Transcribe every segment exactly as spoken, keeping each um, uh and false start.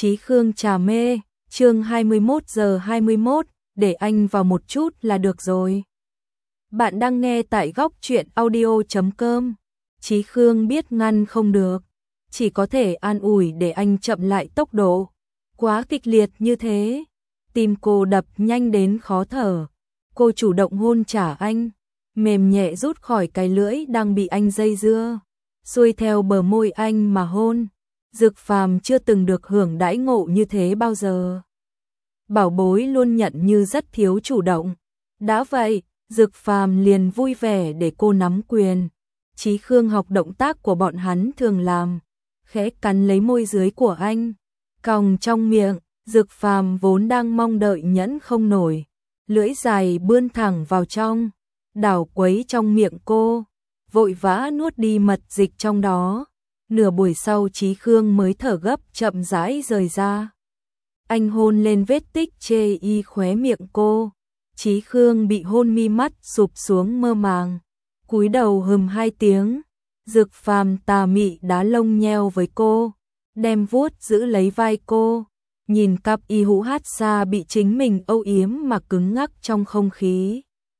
Chí Khương trà mê, chương hai mươi mốt giờ hai mươi mốt, để anh vào một chút là được rồi. Bạn đang nghe tại góc truyện audio chấm com. Chí Khương biết ngăn không được, chỉ có thể an ủi để anh chậm lại tốc độ. Quá kịch liệt như thế, tim cô đập nhanh đến khó thở. Cô chủ động hôn trả anh, mềm nhẹ rút khỏi cái lưỡi đang bị anh dây dưa, xuôi theo bờ môi anh mà hôn. Dực Phàm chưa từng được hưởng đãi ngộ như thế bao giờ. Bảo bối luôn nhận như rất thiếu chủ động. Đã vậy, Dực Phàm liền vui vẻ để cô nắm quyền. Chí Khương học động tác của bọn hắn thường làm, khẽ cắn lấy môi dưới của anh, còng trong miệng. Dực Phàm vốn đang mong đợi nhẫn không nổi, lưỡi dài bươn thẳng vào trong, đảo quấy trong miệng cô, vội vã nuốt đi mật dịch trong đó. Nửa buổi sau Chí Khương mới thở gấp chậm rãi rời ra. Anh hôn lên vết tích chê y khóe miệng cô. Chí Khương bị hôn mi mắt sụp xuống mơ màng, cúi đầu hừm hai tiếng. Dực Phàm tà mị đá lông nheo với cô, đem vuốt giữ lấy vai cô, nhìn cặp y hũ hát xa bị chính mình âu yếm mà cứng ngắc trong không khí.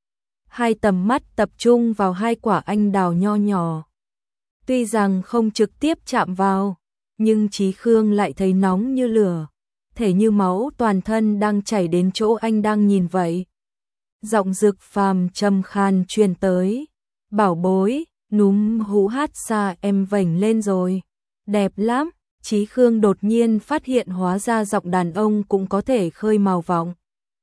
Hai tầm mắt tập trung vào hai quả anh đào nho nhỏ. Tuy rằng không trực tiếp chạm vào, nhưng Chí Khương lại thấy nóng như lửa, thể như máu toàn thân đang chảy đến chỗ anh đang nhìn vậy. Giọng Dực Phàm trầm khan truyền tới, bảo bối, núm hũ hát xa em vểnh lên rồi, đẹp lắm. Chí Khương đột nhiên phát hiện hóa ra giọng đàn ông cũng có thể khơi màu vọng.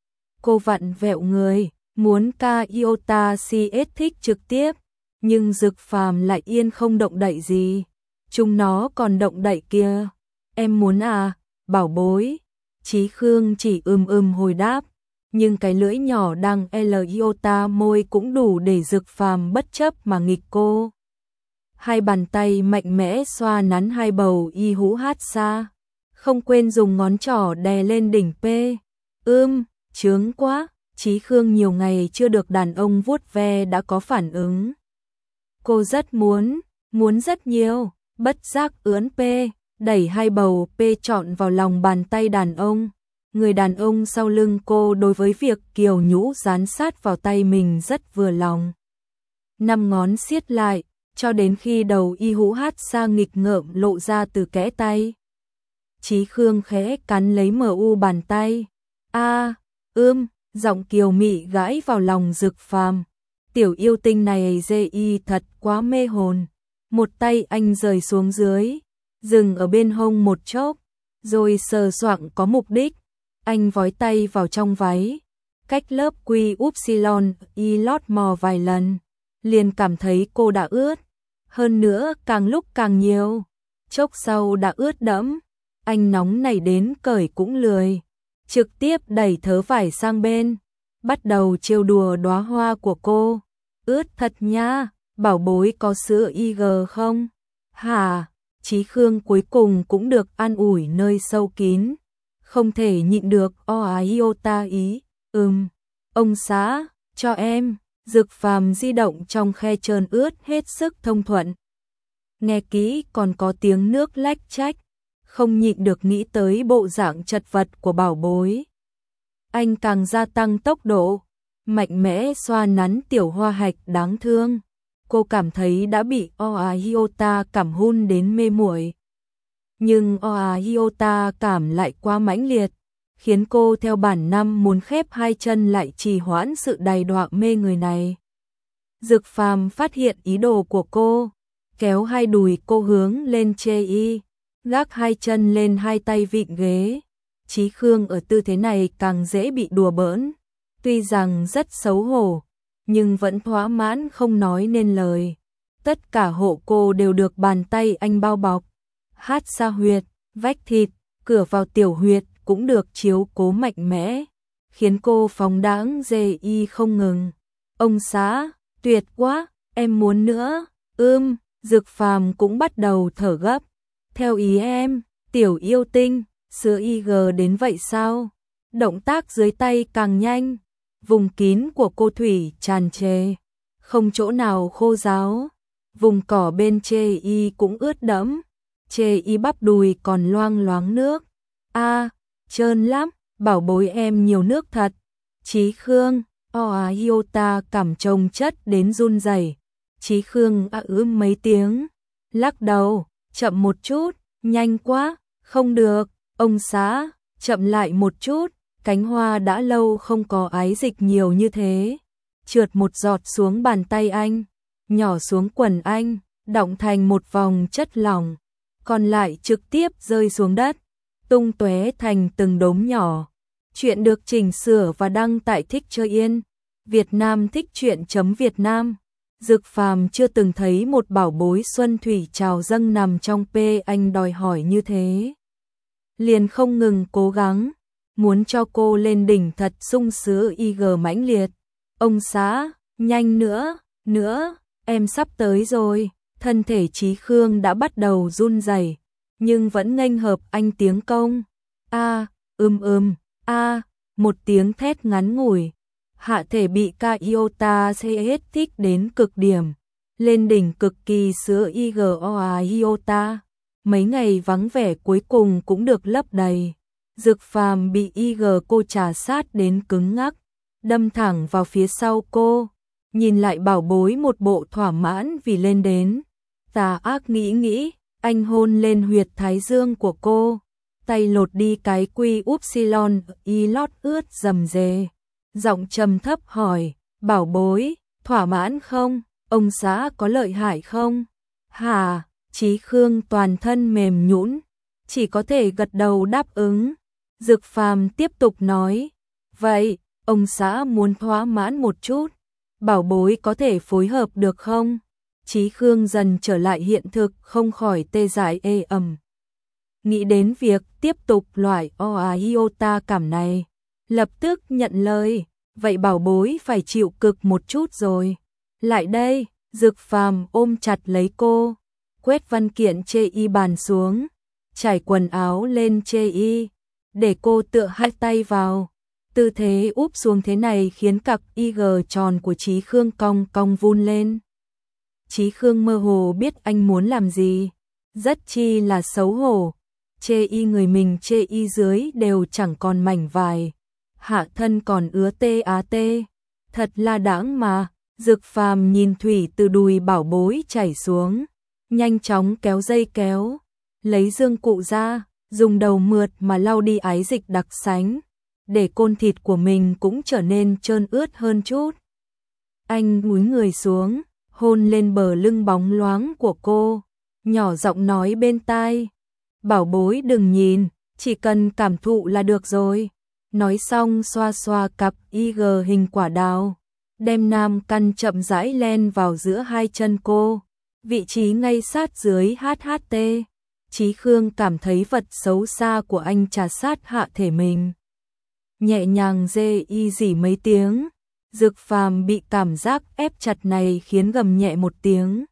Cô vặn vẹo người, muốn ca Iota xê ét thích trực tiếp, nhưng Dực Phàm lại yên không động đậy gì. Chúng nó còn động đậy kia. Em muốn à, bảo bối. Chí Khương chỉ ưm ưm hồi đáp, nhưng cái lưỡi nhỏ đang L iota môi cũng đủ để Dực Phàm bất chấp mà nghịch cô. Hai bàn tay mạnh mẽ xoa nắn hai bầu y hũ hát xa, không quên dùng ngón trỏ đè lên đỉnh P. Ưm, chướng quá. Chí Khương nhiều ngày chưa được đàn ông vuốt ve đã có phản ứng. Cô rất muốn, muốn rất nhiều, bất giác ướn P, đẩy hai bầu P trọn vào lòng bàn tay đàn ông. Người đàn ông sau lưng cô đối với việc kiều nhũ dán sát vào tay mình rất vừa lòng. Năm ngón siết lại, cho đến khi đầu y hũ hát xa nghịch ngợm lộ ra từ kẽ tay. Chí Khương khẽ cắn lấy mờ u bàn tay. A, ưm, giọng kiều mị gãi vào lòng Dực Phàm. Tiểu yêu tinh này dê y thật quá mê hồn. Một tay anh rời xuống dưới, dừng ở bên hông một chốc, rồi sờ soạng có mục đích. Anh vói tay vào trong váy, cách lớp quy upsilon y lót mò vài lần, liền cảm thấy cô đã ướt. Hơn nữa càng lúc càng nhiều, chốc sau đã ướt đẫm. Anh nóng nảy đến cởi cũng lười, trực tiếp đẩy thớ vải sang bên, bắt đầu trêu đùa đóa hoa của cô. Ướt thật nha, bảo bối có sữa i giê không? Hả? Chí Khương cuối cùng cũng được an ủi nơi sâu kín, không thể nhịn được o á iota ý. Ừm, ông xã, cho em. Dực Phàm di động trong khe trơn ướt hết sức thông thuận. Nghe kỹ còn có tiếng nước lách chách, không nhịn được nghĩ tới bộ dạng chật vật của bảo bối. Anh càng gia tăng tốc độ, mạnh mẽ xoa nắn tiểu hoa hạch đáng thương. Cô cảm thấy đã bị o á iota cảm hun đến mê muội. Nhưng o á iota cảm lại quá mãnh liệt, khiến cô theo bản năng muốn khép hai chân lại trì hoãn sự đầy đọa mê người này. Dực Phàm phát hiện ý đồ của cô, kéo hai đùi cô hướng lên chê y, gác hai chân lên hai tay vịn ghế. Chí Khương ở tư thế này càng dễ bị đùa bỡn, tuy rằng rất xấu hổ, nhưng vẫn thỏa mãn không nói nên lời. Tất cả hộ cô đều được bàn tay anh bao bọc. Hát xa huyệt, vách thịt, cửa vào tiểu huyệt cũng được chiếu cố mạnh mẽ, khiến cô phóng đãng dê y không ngừng. Ông xã, tuyệt quá, em muốn nữa. Ưm, Dực Phàm cũng bắt đầu thở gấp. Theo ý em, tiểu yêu tinh, sữa i giê đến vậy sao? Động tác dưới tay càng nhanh, vùng kín của cô thủy tràn trề, không chỗ nào khô ráo. Vùng cỏ bên chê y cũng ướt đẫm, chê y bắp đùi còn loang loáng nước. A, trơn lắm, bảo bối em nhiều nước thật. Chí Khương, oa Hyota cảm trông chất đến run rẩy. Chí Khương a ưm mấy tiếng, lắc đầu, chậm một chút, nhanh quá, không được, ông xã, chậm lại một chút, cánh hoa đã lâu không có ái dịch nhiều như thế. Trượt một giọt xuống bàn tay anh, nhỏ xuống quần anh, đọng thành một vòng chất lỏng, còn lại trực tiếp rơi xuống đất, tung tóe thành từng đốm nhỏ. Chuyện được chỉnh sửa và đăng tại Thích Chơi Yên, Việt Nam thích truyện.Việt Nam. Dực Phàm chưa từng thấy một bảo bối xuân thủy trào dâng nằm trong pe anh đòi hỏi như thế. Liền không ngừng cố gắng, muốn cho cô lên đỉnh thật sung sướng y gờ mãnh liệt. Ông xã, nhanh nữa, nữa, em sắp tới rồi. Thân thể Chí Khương đã bắt đầu run rẩy, nhưng vẫn nghênh hợp anh tiếng công. A, ưm ưm, a, một tiếng thét ngắn ngủi. Hạ thể bị Kyota hết thích đến cực điểm, lên đỉnh cực kỳ sữa i giê o Hyota. Mấy ngày vắng vẻ cuối cùng cũng được lấp đầy. Dực Phàm bị i giê cô trà sát đến cứng ngắc, đâm thẳng vào phía sau cô, nhìn lại bảo bối một bộ thỏa mãn vì lên đến. Tà ác nghĩ nghĩ, anh hôn lên huyệt thái dương của cô, tay lột đi cái quy upsilon y lót ướt rầm rề. Giọng trầm thấp hỏi, bảo bối, thỏa mãn không? Ông xã có lợi hại không? Hả? Chí Khương toàn thân mềm nhũn, chỉ có thể gật đầu đáp ứng. Dực Phàm tiếp tục nói, vậy, ông xã muốn thỏa mãn một chút, bảo bối có thể phối hợp được không? Chí Khương dần trở lại hiện thực, không khỏi tê dại ê ẩm. Nghĩ đến việc tiếp tục loại oa Hyota cảm này, lập tức nhận lời, vậy bảo bối phải chịu cực một chút rồi. Lại đây, Dực Phàm ôm chặt lấy cô, quét văn kiện chê y bàn xuống, trải quần áo lên chê y, để cô tựa hai tay vào. Tư thế úp xuống thế này khiến cặp i giê tròn của Chí Khương cong cong vun lên. Chí Khương mơ hồ biết anh muốn làm gì, rất chi là xấu hổ. Chê y người mình chê y dưới đều chẳng còn mảnh vải, hạ thân còn ứa tê á tê, thật là đáng mà. Dực Phàm nhìn thủy từ đùi bảo bối chảy xuống, nhanh chóng kéo dây kéo, lấy dương cụ ra, dùng đầu mượt mà lau đi ái dịch đặc sánh, để côn thịt của mình cũng trở nên trơn ướt hơn chút. Anh cúi người xuống, hôn lên bờ lưng bóng loáng của cô, nhỏ giọng nói bên tai, bảo bối đừng nhìn, chỉ cần cảm thụ là được rồi. Nói xong xoa xoa cặp i giê hình quả đào, đem nam căn chậm rãi len vào giữa hai chân cô, vị trí ngay sát dưới hát hát tê. Chí Khương cảm thấy vật xấu xa của anh trà sát hạ thể mình. Nhẹ nhàng dê y dỉ mấy tiếng, Dực Phàm bị cảm giác ép chặt này khiến gầm nhẹ một tiếng.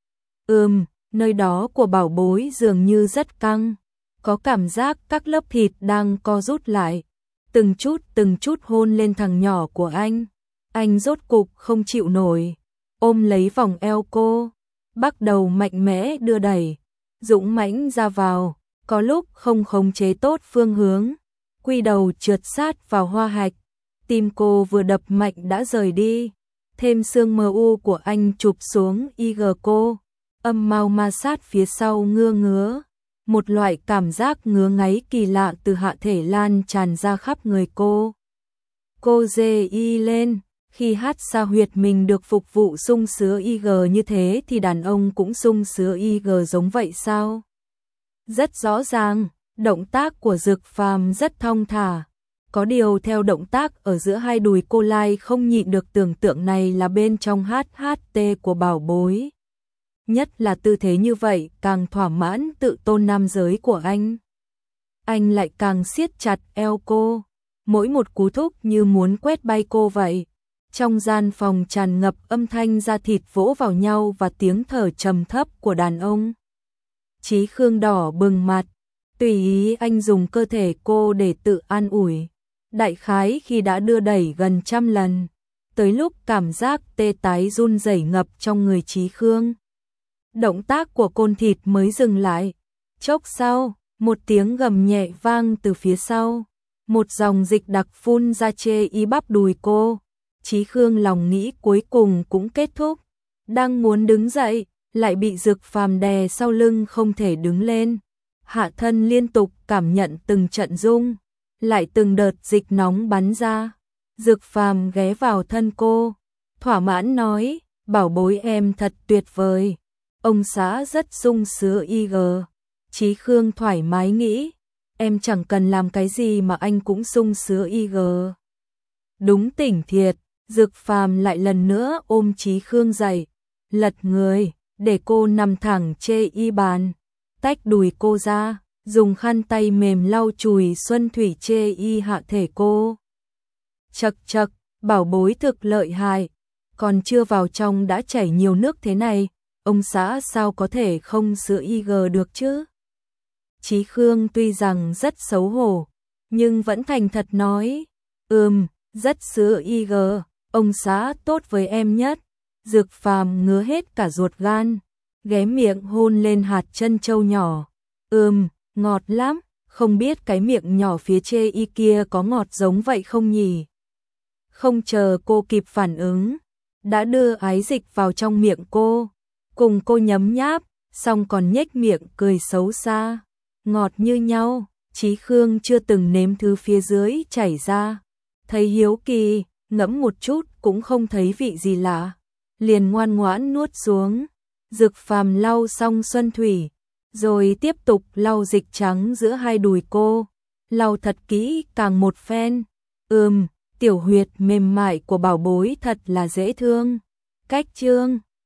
Ừm, nơi đó của bảo bối dường như rất căng, có cảm giác các lớp thịt đang co rút lại, từng chút từng chút hôn lên thằng nhỏ của anh. Anh rốt cục không chịu nổi, ôm lấy vòng eo cô, bắt đầu mạnh mẽ đưa đẩy, dũng mãnh ra vào, có lúc không khống chế tốt phương hướng, quy đầu trượt sát vào hoa hạch. Tim cô vừa đập mạnh đã rời đi, thêm xương mờ u của anh chụp xuống i giê cô, âm mau ma sát phía sau ngứa ngứa, một loại cảm giác ngứa ngáy kỳ lạ từ hạ thể lan tràn ra khắp người cô. Cô dê y lên, khi hát xa huyệt mình được phục vụ sung sứa i giê như thế thì đàn ông cũng sung sứa i giê giống vậy sao? Rất rõ ràng, động tác của Dực Phàm rất thong thả. Có điều theo động tác ở giữa hai đùi cô lại không nhịn được tưởng tượng này là bên trong hát hát tê của bảo bối. Nhất là tư thế như vậy càng thỏa mãn tự tôn nam giới của anh. Anh lại càng siết chặt eo cô, mỗi một cú thúc như muốn quét bay cô vậy. Trong gian phòng tràn ngập âm thanh da thịt vỗ vào nhau và tiếng thở trầm thấp của đàn ông. Chí Khương đỏ bừng mặt, tùy ý anh dùng cơ thể cô để tự an ủi. Đại khái khi đã đưa đẩy gần trăm lần, tới lúc cảm giác tê tái run rẩy ngập trong người Chí Khương. Động tác của côn thịt mới dừng lại. Chốc sau, Một tiếng gầm nhẹ vang từ phía sau, một dòng dịch đặc phun ra chê y bắp đùi cô. Chí Khương lòng nghĩ cuối cùng cũng kết thúc, đang muốn đứng dậy, lại bị Dực Phàm đè sau lưng không thể đứng lên. Hạ thân liên tục cảm nhận từng trận rung, lại từng đợt dịch nóng bắn ra. Dực Phàm ghé vào thân cô, thỏa mãn nói, bảo bối em thật tuyệt vời. Ông xã rất sung sướng y gờ. Chí Khương thoải mái nghĩ, em chẳng cần làm cái gì mà anh cũng sung sướng y gờ. Đúng tỉnh thiệt, Dực Phàm lại lần nữa ôm Chí Khương dậy, lật người, để cô nằm thẳng chê y bàn, tách đùi cô ra, dùng khăn tay mềm lau chùi xuân thủy chê y hạ thể cô. Chật chật, bảo bối thực lợi hại, còn chưa vào trong đã chảy nhiều nước thế này, ông xã sao có thể không sữa y gờ được chứ? Chí Khương tuy rằng rất xấu hổ, nhưng vẫn thành thật nói, ừm, rất sữa y gờ, ông xã tốt với em nhất. Dực Phàm ngứa hết cả ruột gan, ghé miệng hôn lên hạt chân châu nhỏ. Ừm, ngọt lắm, không biết cái miệng nhỏ phía chê y kia có ngọt giống vậy không nhỉ? Không chờ cô kịp phản ứng, đã đưa ái dịch vào trong miệng cô, cùng cô nhấm nháp, xong còn nhếch miệng cười xấu xa. Ngọt như nhau, Chí Khương chưa từng nếm thứ phía dưới chảy ra. Thấy hiếu kỳ, ngẫm một chút cũng không thấy vị gì lạ, liền ngoan ngoãn nuốt xuống. Dực Phàm lau xong xuân thủy, rồi tiếp tục lau dịch trắng giữa hai đùi cô, lau thật kỹ càng một phen. Ừm, tiểu huyệt mềm mại của bảo bối thật là dễ thương. Cách chương